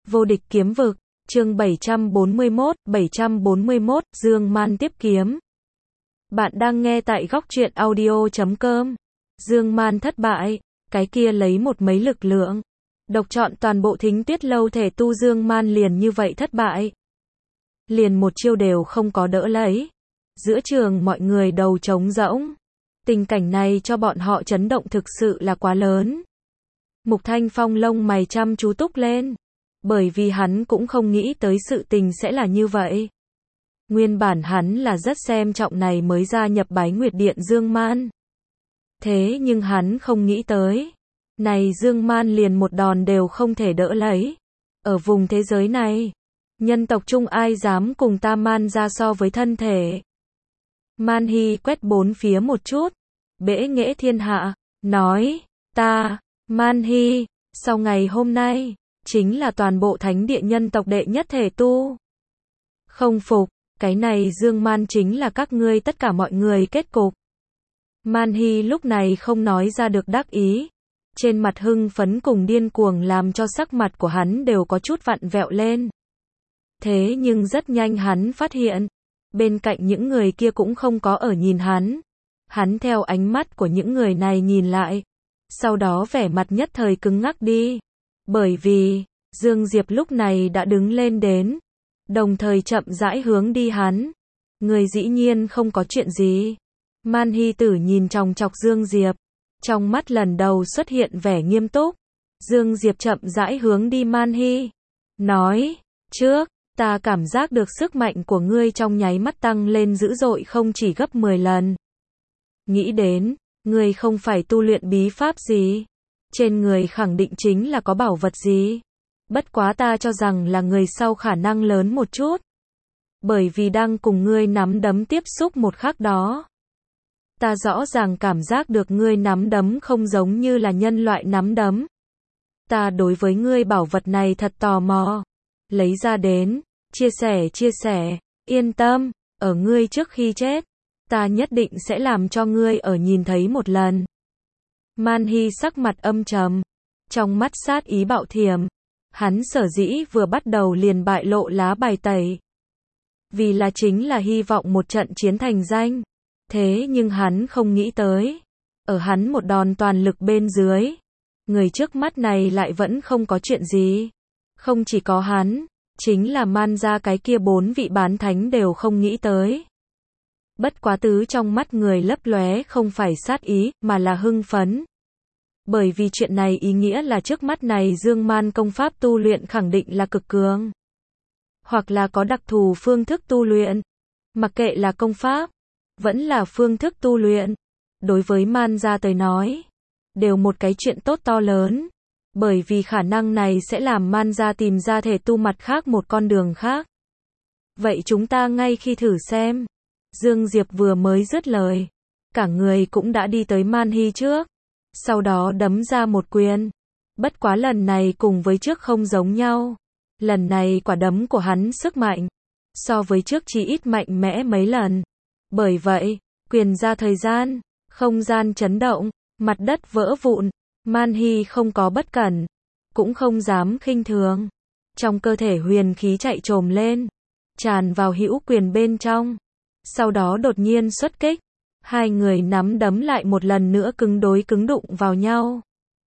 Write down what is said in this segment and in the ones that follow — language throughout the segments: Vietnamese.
Vô địch kiếm vực, chương 741, Dương Man tiếp kiếm. Bạn đang nghe tại góc truyện audio.com. Dương Man thất bại, cái kia lấy một mấy lực lượng. Độc chọn toàn bộ Thính Tuyết Lâu thể tu Dương Man liền như vậy thất bại. Liền một chiêu đều không có đỡ lấy. Giữa trường mọi người đầu trống rỗng. Tình cảnh này cho bọn họ chấn động thực sự là quá lớn. Mục Thanh Phong lông mày chăm chú túc lên. Bởi vì hắn cũng không nghĩ tới sự tình sẽ là như vậy. Nguyên bản hắn là rất xem trọng này mới gia nhập Bái Nguyệt Điện Dương Man. Thế nhưng hắn không nghĩ tới. Này Dương Man liền một đòn đều không thể đỡ lấy. Ở vùng thế giới này, nhân tộc chung ai dám cùng ta Man ra so với thân thể. Man Hy quét bốn phía một chút. Bẽ nghễ thiên hạ, nói, ta, Man Hy, sau ngày hôm nay, chính là toàn bộ thánh địa nhân tộc đệ nhất thể tu. Không phục, cái này Dương Man chính là các ngươi tất cả mọi người kết cục. Man Hy lúc này không nói ra được đắc ý. Trên mặt hưng phấn cùng điên cuồng làm cho sắc mặt của hắn đều có chút vặn vẹo lên. Thế nhưng rất nhanh hắn phát hiện, bên cạnh những người kia cũng không có ở nhìn hắn. Hắn theo ánh mắt của những người này nhìn lại. Sau đó vẻ mặt nhất thời cứng ngắc đi. Bởi vì, Dương Diệp lúc này đã đứng lên đến. Đồng thời chậm rãi hướng đi hắn. Người dĩ nhiên không có chuyện gì. Man Hy tử nhìn chòng chọc Dương Diệp. Trong mắt lần đầu xuất hiện vẻ nghiêm túc. Dương Diệp chậm rãi hướng đi Man Hy. Nói, trước, ta cảm giác được sức mạnh của ngươi trong nháy mắt tăng lên dữ dội không chỉ gấp 10 lần. Nghĩ đến, ngươi không phải tu luyện bí pháp gì. Trên người khẳng định chính là có bảo vật gì. Bất quá ta cho rằng là người sau khả năng lớn một chút. Bởi vì đang cùng ngươi nắm đấm tiếp xúc một khắc đó. Ta rõ ràng cảm giác được ngươi nắm đấm không giống như là nhân loại nắm đấm. Ta đối với ngươi bảo vật này thật tò mò. Lấy ra đến, chia sẻ, yên tâm, ở ngươi trước khi chết. Ta nhất định sẽ làm cho ngươi ở nhìn thấy một lần. Man Hy sắc mặt âm trầm. Trong mắt sát ý bạo thiểm. Hắn sở dĩ vừa bắt đầu liền bại lộ lá bài tẩy. Vì là chính là hy vọng một trận chiến thành danh. Thế nhưng hắn không nghĩ tới. Ở hắn một đòn toàn lực bên dưới. Người trước mắt này lại vẫn không có chuyện gì. Không chỉ có hắn. Chính là Man ra cái kia 4 vị bán thánh đều không nghĩ tới. Bất quá tứ trong mắt người lấp lóe không phải sát ý, mà là hưng phấn. Bởi vì chuyện này ý nghĩa là trước mắt này Dương Man công pháp tu luyện khẳng định là cực cường. Hoặc là có đặc thù phương thức tu luyện. Mặc kệ là công pháp, vẫn là phương thức tu luyện. Đối với Man gia tới nói, đều một cái chuyện tốt to lớn. Bởi vì khả năng này sẽ làm Man gia tìm ra thể tu mặt khác một con đường khác. Vậy chúng ta ngay khi thử xem. Dương Diệp vừa mới dứt lời. Cả người cũng đã đi tới Man Hy trước. Sau đó đấm ra một quyền. Bất quá lần này cùng với trước không giống nhau. Lần này quả đấm của hắn sức mạnh. So với trước chỉ ít mạnh mẽ mấy lần. Bởi vậy, quyền ra thời gian, không gian chấn động, mặt đất vỡ vụn. Man Hy không có bất cẩn. Cũng không dám khinh thường. Trong cơ thể huyền khí chạy trồm lên. Tràn vào hữu quyền bên trong. Sau đó đột nhiên xuất kích. Hai người nắm đấm lại một lần nữa cứng đụng vào nhau.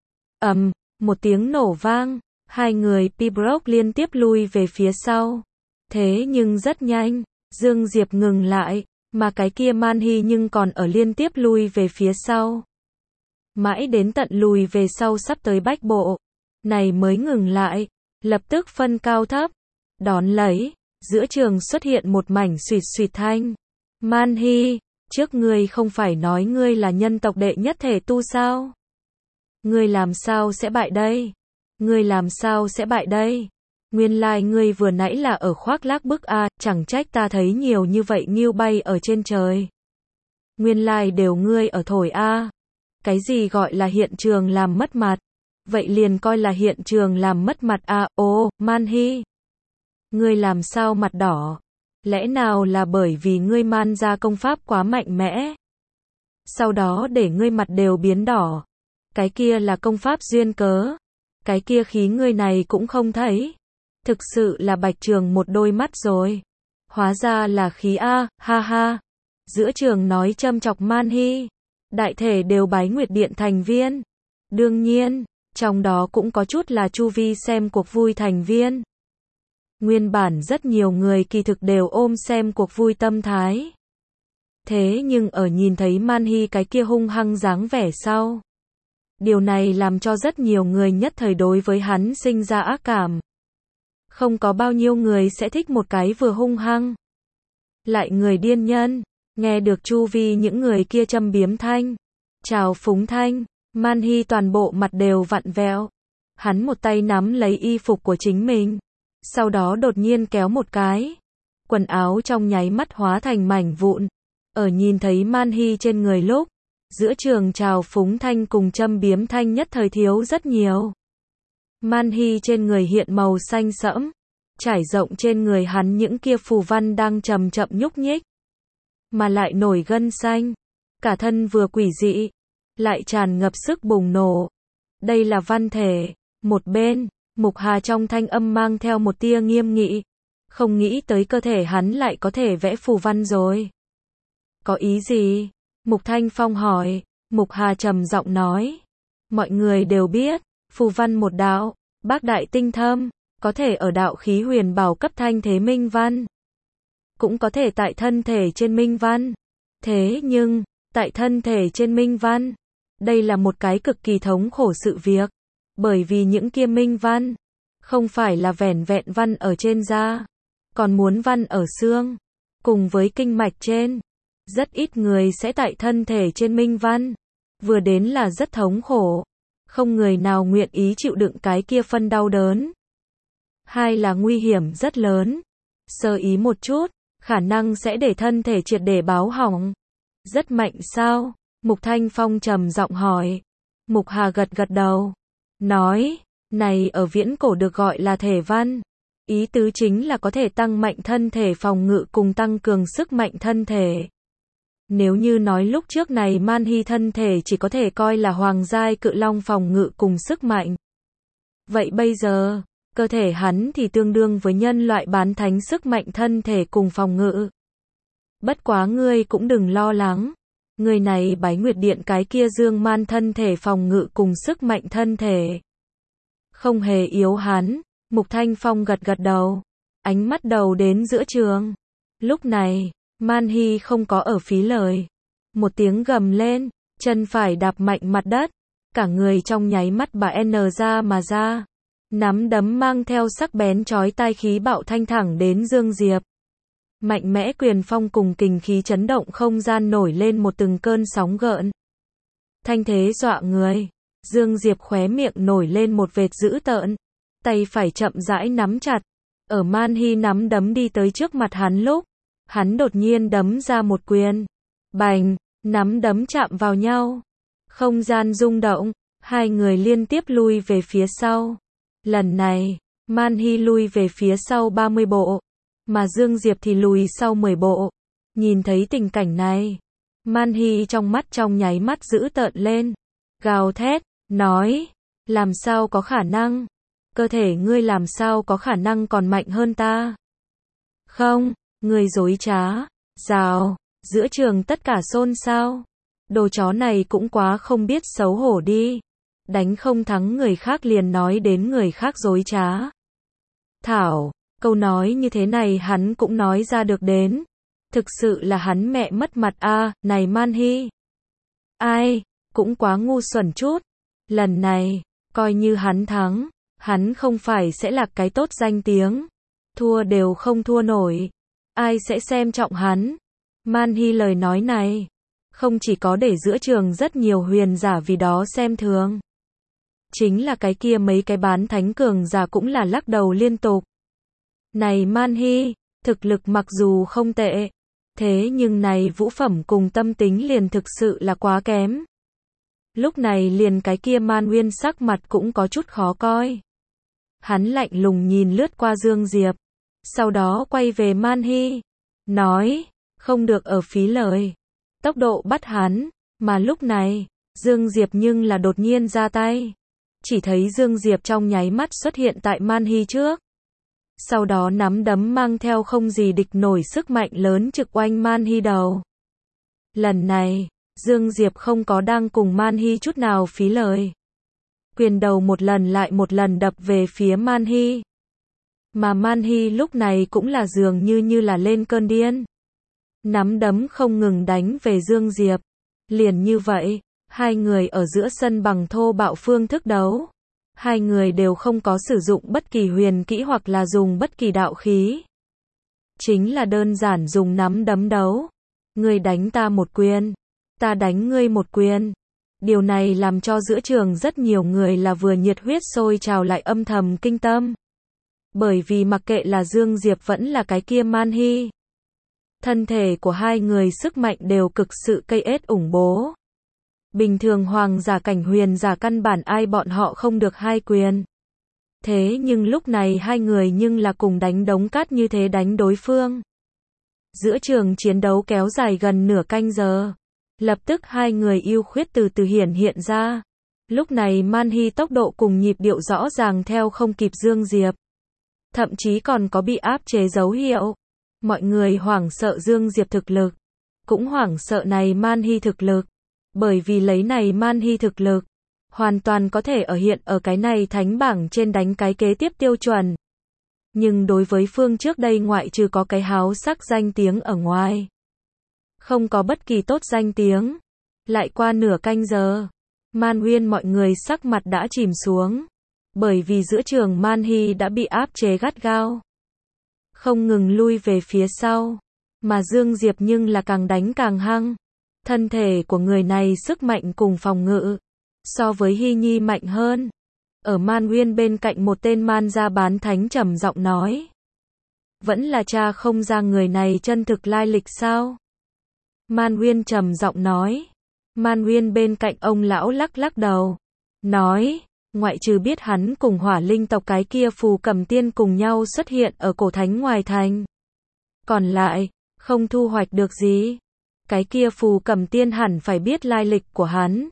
Một tiếng nổ vang. Hai người Pibrock liên tiếp lui về phía sau. Thế nhưng rất nhanh. Dương Diệp ngừng lại. Mà cái kia Man Hy nhưng còn ở liên tiếp lui về phía sau. Mãi đến tận lùi về sau sắp tới bách bộ. Này mới ngừng lại. Lập tức phân cao thấp. Đón lấy. Giữa trường xuất hiện một mảnh suýt thanh. Man Hy, trước ngươi không phải nói ngươi là nhân tộc đệ nhất thể tu sao? Ngươi làm sao sẽ bại đây? Ngươi làm sao sẽ bại đây? Nguyên lai ngươi vừa nãy là ở khoác lác bức a, chẳng trách ta thấy nhiều như vậy nghiêu bay ở trên trời. Nguyên lai đều ngươi ở thổi a. Cái gì gọi là hiện trường làm mất mặt? Vậy liền coi là hiện trường làm mất mặt a. Ô, Man Hy, ngươi làm sao mặt đỏ? Lẽ nào là bởi vì ngươi Man ra công pháp quá mạnh mẽ? Sau đó để ngươi mặt đều biến đỏ. Cái kia là công pháp duyên cớ. Cái kia khí ngươi này cũng không thấy. Thực sự là Bạch Trường một đôi mắt rồi. Hóa ra là khí a, ha ha. Giữa trường nói châm chọc Man Hy. Đại thể đều Bái Nguyệt Điện thành viên. Đương nhiên, trong đó cũng có chút là chu vi xem cuộc vui thành viên. Nguyên bản rất nhiều người kỳ thực đều ôm xem cuộc vui tâm thái. Thế nhưng ở nhìn thấy Man Hy cái kia hung hăng dáng vẻ sau. Điều này làm cho rất nhiều người nhất thời đối với hắn sinh ra ác cảm. Không có bao nhiêu người sẽ thích một cái vừa hung hăng. Lại người điên nhân, nghe được chu vi những người kia châm biếm thanh. Chào phúng thanh, Man Hy toàn bộ mặt đều vặn vẹo. Hắn một tay nắm lấy y phục của chính mình. Sau đó đột nhiên kéo một cái. Quần áo trong nháy mắt hóa thành mảnh vụn. Ở nhìn thấy Man Hy trên người lúc, giữa trường chào phúng thanh cùng châm biếm thanh nhất thời thiếu rất nhiều. Man Hy trên người hiện màu xanh sẫm, trải rộng trên người hắn những kia phù văn đang chậm chậm nhúc nhích, mà lại nổi gân xanh, cả thân vừa quỷ dị, lại tràn ngập sức bùng nổ. Đây là văn thể. Một bên, Mục Hà trong thanh âm mang theo một tia nghiêm nghị, không nghĩ tới cơ thể hắn lại có thể vẽ phù văn rồi. Có ý gì? Mục Thanh Phong hỏi. Mục Hà trầm giọng nói, mọi người đều biết, phù văn một đạo, bác đại tinh thâm, có thể ở đạo khí huyền bảo cấp thanh thế minh văn, cũng có thể tại thân thể trên minh văn. Thế nhưng, tại thân thể trên minh văn, đây là một cái cực kỳ thống khổ sự việc, bởi vì những kia minh văn, không phải là vẻn vẹn văn ở trên da, còn muốn văn ở xương, cùng với kinh mạch trên. Rất ít người sẽ tại thân thể trên minh văn, vừa đến là rất thống khổ, không người nào nguyện ý chịu đựng cái kia phân đau đớn. Hai là nguy hiểm rất lớn, sơ ý một chút, khả năng sẽ để thân thể triệt để báo hỏng. Rất mạnh sao? Mục Thanh Phong trầm giọng hỏi. Mục Hà gật gật đầu, nói, này ở viễn cổ được gọi là thể văn. Ý tứ chính là có thể tăng mạnh thân thể phòng ngự cùng tăng cường sức mạnh thân thể. Nếu như nói lúc trước này Man Hy thân thể chỉ có thể coi là hoàng giai cự long phòng ngự cùng sức mạnh. Vậy bây giờ, cơ thể hắn thì tương đương với nhân loại bán thánh sức mạnh thân thể cùng phòng ngự. Bất quá ngươi cũng đừng lo lắng. Người này Bái Nguyệt Điện cái kia Dương Man thân thể phòng ngự cùng sức mạnh thân thể. Không hề yếu hắn. Mục Thanh Phong gật gật đầu. Ánh mắt đầu đến giữa trường. Lúc này, Man Hy không có ở phí lời. Một tiếng gầm lên, chân phải đạp mạnh mặt đất. Cả người trong nháy mắt bà N ra mà ra. Nắm đấm mang theo sắc bén chói tai khí bạo thanh thẳng đến Dương Diệp. Mạnh mẽ quyền phong cùng kình khí chấn động không gian nổi lên một từng cơn sóng gợn. Thanh thế dọa người. Dương Diệp khóe miệng nổi lên một vệt dữ tợn. Tay phải chậm rãi nắm chặt. Ở Man Hy nắm đấm đi tới trước mặt hắn lúc, hắn đột nhiên đấm ra một quyền. Bành, nắm đấm chạm vào nhau. Không gian rung động, hai người liên tiếp lui về phía sau. Lần này, Man Hy lui về phía sau 30 bộ, mà Dương Diệp thì lùi sau 10 bộ. Nhìn thấy tình cảnh này, Man Hy trong mắt trong nháy mắt dữ tợn lên, gào thét, nói, làm sao có khả năng? Cơ thể ngươi làm sao có khả năng còn mạnh hơn ta? Không, ngươi dối trá, rào, giữa trường tất cả xôn xao. Đồ chó này cũng quá không biết xấu hổ đi. Đánh không thắng người khác liền nói đến người khác dối trá. Thảo, câu nói như thế này hắn cũng nói ra được đến. Thực sự là hắn mẹ mất mặt a, này Man Hy. Ai, cũng quá ngu xuẩn chút. Lần này, coi như hắn thắng, hắn không phải sẽ là cái tốt danh tiếng. Thua đều không thua nổi. Ai sẽ xem trọng hắn? Man Hy lời nói này, không chỉ có để giữa trường rất nhiều huyền giả vì đó xem thường. Chính là cái kia mấy cái bán thánh cường giả cũng là lắc đầu liên tục. Này Man Hy, thực lực mặc dù không tệ, thế nhưng này vũ phẩm cùng tâm tính liền thực sự là quá kém. Lúc này liền cái kia Man Uyên sắc mặt cũng có chút khó coi. Hắn lạnh lùng nhìn lướt qua Dương Diệp, sau đó quay về Man Hy, nói, không được ở phí lời. Tốc độ bắt hắn, mà lúc này, Dương Diệp nhưng là đột nhiên ra tay. Chỉ thấy Dương Diệp trong nháy mắt xuất hiện tại Man Hy trước. Sau đó nắm đấm mang theo không gì địch nổi sức mạnh lớn trực oanh Man Hy đầu. Lần này, Dương Diệp không có đang cùng Man Hy chút nào phí lời. Quyền đầu một lần lại một lần đập về phía Man Hy. Mà Man Hy lúc này cũng là dường như là lên cơn điên. Nắm đấm không ngừng đánh về Dương Diệp. Liền như vậy, hai người ở giữa sân bằng thô bạo phương thức đấu. Hai người đều không có sử dụng bất kỳ huyền kỹ hoặc là dùng bất kỳ đạo khí. Chính là đơn giản dùng nắm đấm đấu. Ngươi đánh ta một quyền, ta đánh ngươi một quyền. Điều này làm cho giữa trường rất nhiều người là vừa nhiệt huyết sôi trào lại âm thầm kinh tâm. Bởi vì mặc kệ là Dương Diệp vẫn là cái kia Man Hy, thân thể của hai người sức mạnh đều cực sự cây ết ủng bố. Bình thường hoàng giả cảnh huyền giả căn bản ai bọn họ không được hai quyền. Thế nhưng lúc này hai người nhưng là cùng đánh đống cát như thế đánh đối phương. Giữa trường chiến đấu kéo dài gần nửa canh giờ. Lập tức hai người ưu khuyết từ từ hiển hiện ra. Lúc này Man Hy tốc độ cùng nhịp điệu rõ ràng theo không kịp Dương Diệp. Thậm chí còn có bị áp chế dấu hiệu. Mọi người hoảng sợ Dương Diệp thực lực. Cũng hoảng sợ này Man Hy thực lực. Bởi vì lấy này Man Hy thực lực. Hoàn toàn có thể hiện ở cái này thánh bảng trên đánh cái kế tiếp tiêu chuẩn. Nhưng đối với phương trước đây ngoại trừ có cái háo sắc danh tiếng ở ngoài. Không có bất kỳ tốt danh tiếng. Lại qua nửa canh giờ. Man Uyên mọi người sắc mặt đã chìm xuống. Bởi vì giữa trường Man Hy đã bị áp chế gắt gao. Không ngừng lui về phía sau. Mà Dương Diệp nhưng là càng đánh càng hăng. Thân thể của người này sức mạnh cùng phòng ngự. So với Hy Nhi mạnh hơn. Ở Man Uyên bên cạnh một tên man gia bán thánh trầm giọng nói. Vẫn là cha không ra người này chân thực lai lịch sao? Man Uyên trầm giọng nói. Man Uyên bên cạnh ông lão lắc lắc đầu. Nói, ngoại trừ biết hắn cùng hỏa linh tộc cái kia phù cầm tiên cùng nhau xuất hiện ở cổ thánh ngoài thành. Còn lại, không thu hoạch được gì. Cái kia phù cầm tiên hẳn phải biết lai lịch của hắn.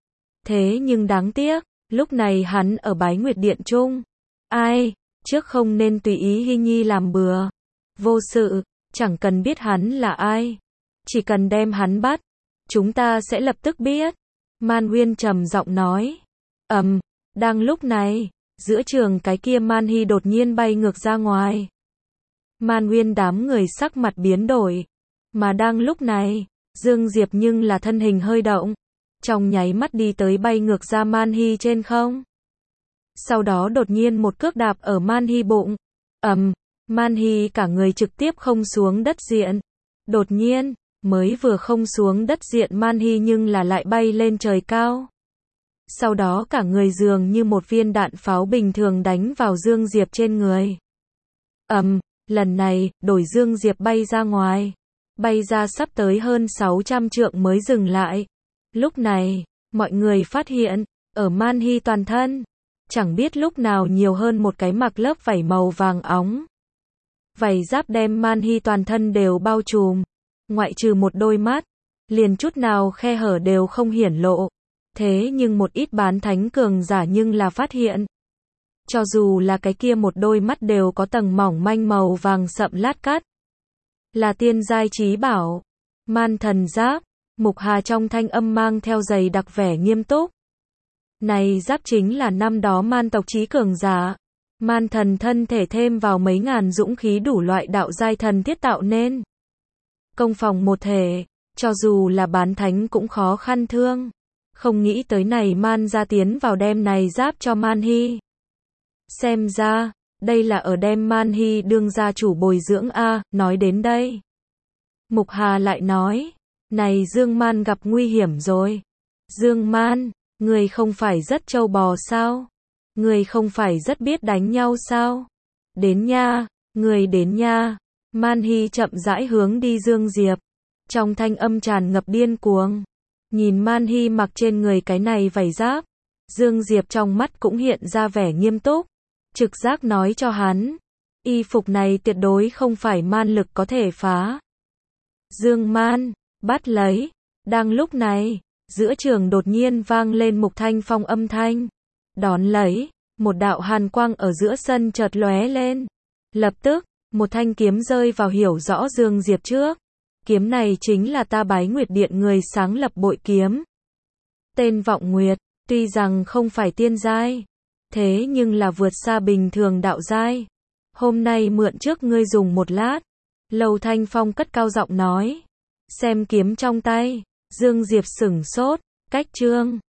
Thế nhưng đáng tiếc, lúc này hắn ở Bái Nguyệt Điện chung. Ai, trước không nên tùy ý Hy Nhi làm bừa. Vô sự, chẳng cần biết hắn là ai. Chỉ cần đem hắn bắt, chúng ta sẽ lập tức biết. Man Uyên trầm giọng nói. Đang lúc này, giữa trường cái kia Man Hy đột nhiên bay ngược ra ngoài. Man Uyên đám người sắc mặt biến đổi. Mà đang lúc này, Dương Diệp nhưng là thân hình hơi động. Trong nháy mắt đi tới bay ngược ra Man Hy trên không. Sau đó đột nhiên một cước đạp ở Man Hy bụng. Man Hy cả người trực tiếp không xuống đất diện. Đột nhiên, mới vừa không xuống đất diện Man Hy nhưng là lại bay lên trời cao. Sau đó cả người dường như một viên đạn pháo bình thường đánh vào Dương Diệp trên người. Lần này, đổi Dương Diệp bay ra ngoài. Bay ra sắp tới hơn 600 trượng mới dừng lại. Lúc này, mọi người phát hiện, ở Man Hy toàn thân, chẳng biết lúc nào nhiều hơn một cái mặc lớp vảy màu vàng óng. Vảy giáp đem Man Hy toàn thân đều bao trùm, ngoại trừ một đôi mắt, liền chút nào khe hở đều không hiển lộ. Thế nhưng một ít bán thánh cường giả nhưng là phát hiện. Cho dù là cái kia một đôi mắt đều có tầng mỏng manh màu vàng sậm lát cắt. Là tiên giai chí bảo. Man thần giáp. Mục Hà trong thanh âm mang theo dày đặc vẻ nghiêm túc. Này giáp chính là năm đó man tộc chí cường giả. Man thần thân thể thêm vào mấy ngàn dũng khí đủ loại đạo giai thần thiết tạo nên. Công phòng một thể, cho dù là bán thánh cũng khó khăn thương. Không nghĩ tới này man gia tiến vào đem này giáp cho Man Hy. Xem ra, đây là ở đem Man Hy đương gia chủ bồi dưỡng a. Nói đến đây, Mục Hà lại nói. Này Dương Man gặp nguy hiểm rồi. Dương Man, người không phải rất trâu bò sao? Người không phải rất biết đánh nhau sao? Đến nha, người đến nha. Man Hy chậm rãi hướng đi Dương Diệp. Trong thanh âm tràn ngập điên cuồng. Nhìn Man Hy mặc trên người cái này vảy giáp. Dương Diệp trong mắt cũng hiện ra vẻ nghiêm túc. Trực giác nói cho hắn. Y phục này tuyệt đối không phải man lực có thể phá. Dương Man, bắt lấy. Đang lúc này, giữa trường đột nhiên vang lên Mục Thanh Phong âm thanh. Đón lấy, một đạo hàn quang ở giữa sân chợt lóe lên. Lập tức, một thanh kiếm rơi vào hiểu rõ Dương Diệp trước. Kiếm này chính là Ta Bái Nguyệt Điện người sáng lập bội kiếm. Tên Vọng Nguyệt, tuy rằng không phải tiên giai, thế nhưng là vượt xa bình thường đạo giai. Hôm nay mượn trước ngươi dùng một lát. Lầu Thanh Phong cất cao giọng nói. Xem kiếm trong tay, Dương Diệp sửng sốt, cách chương.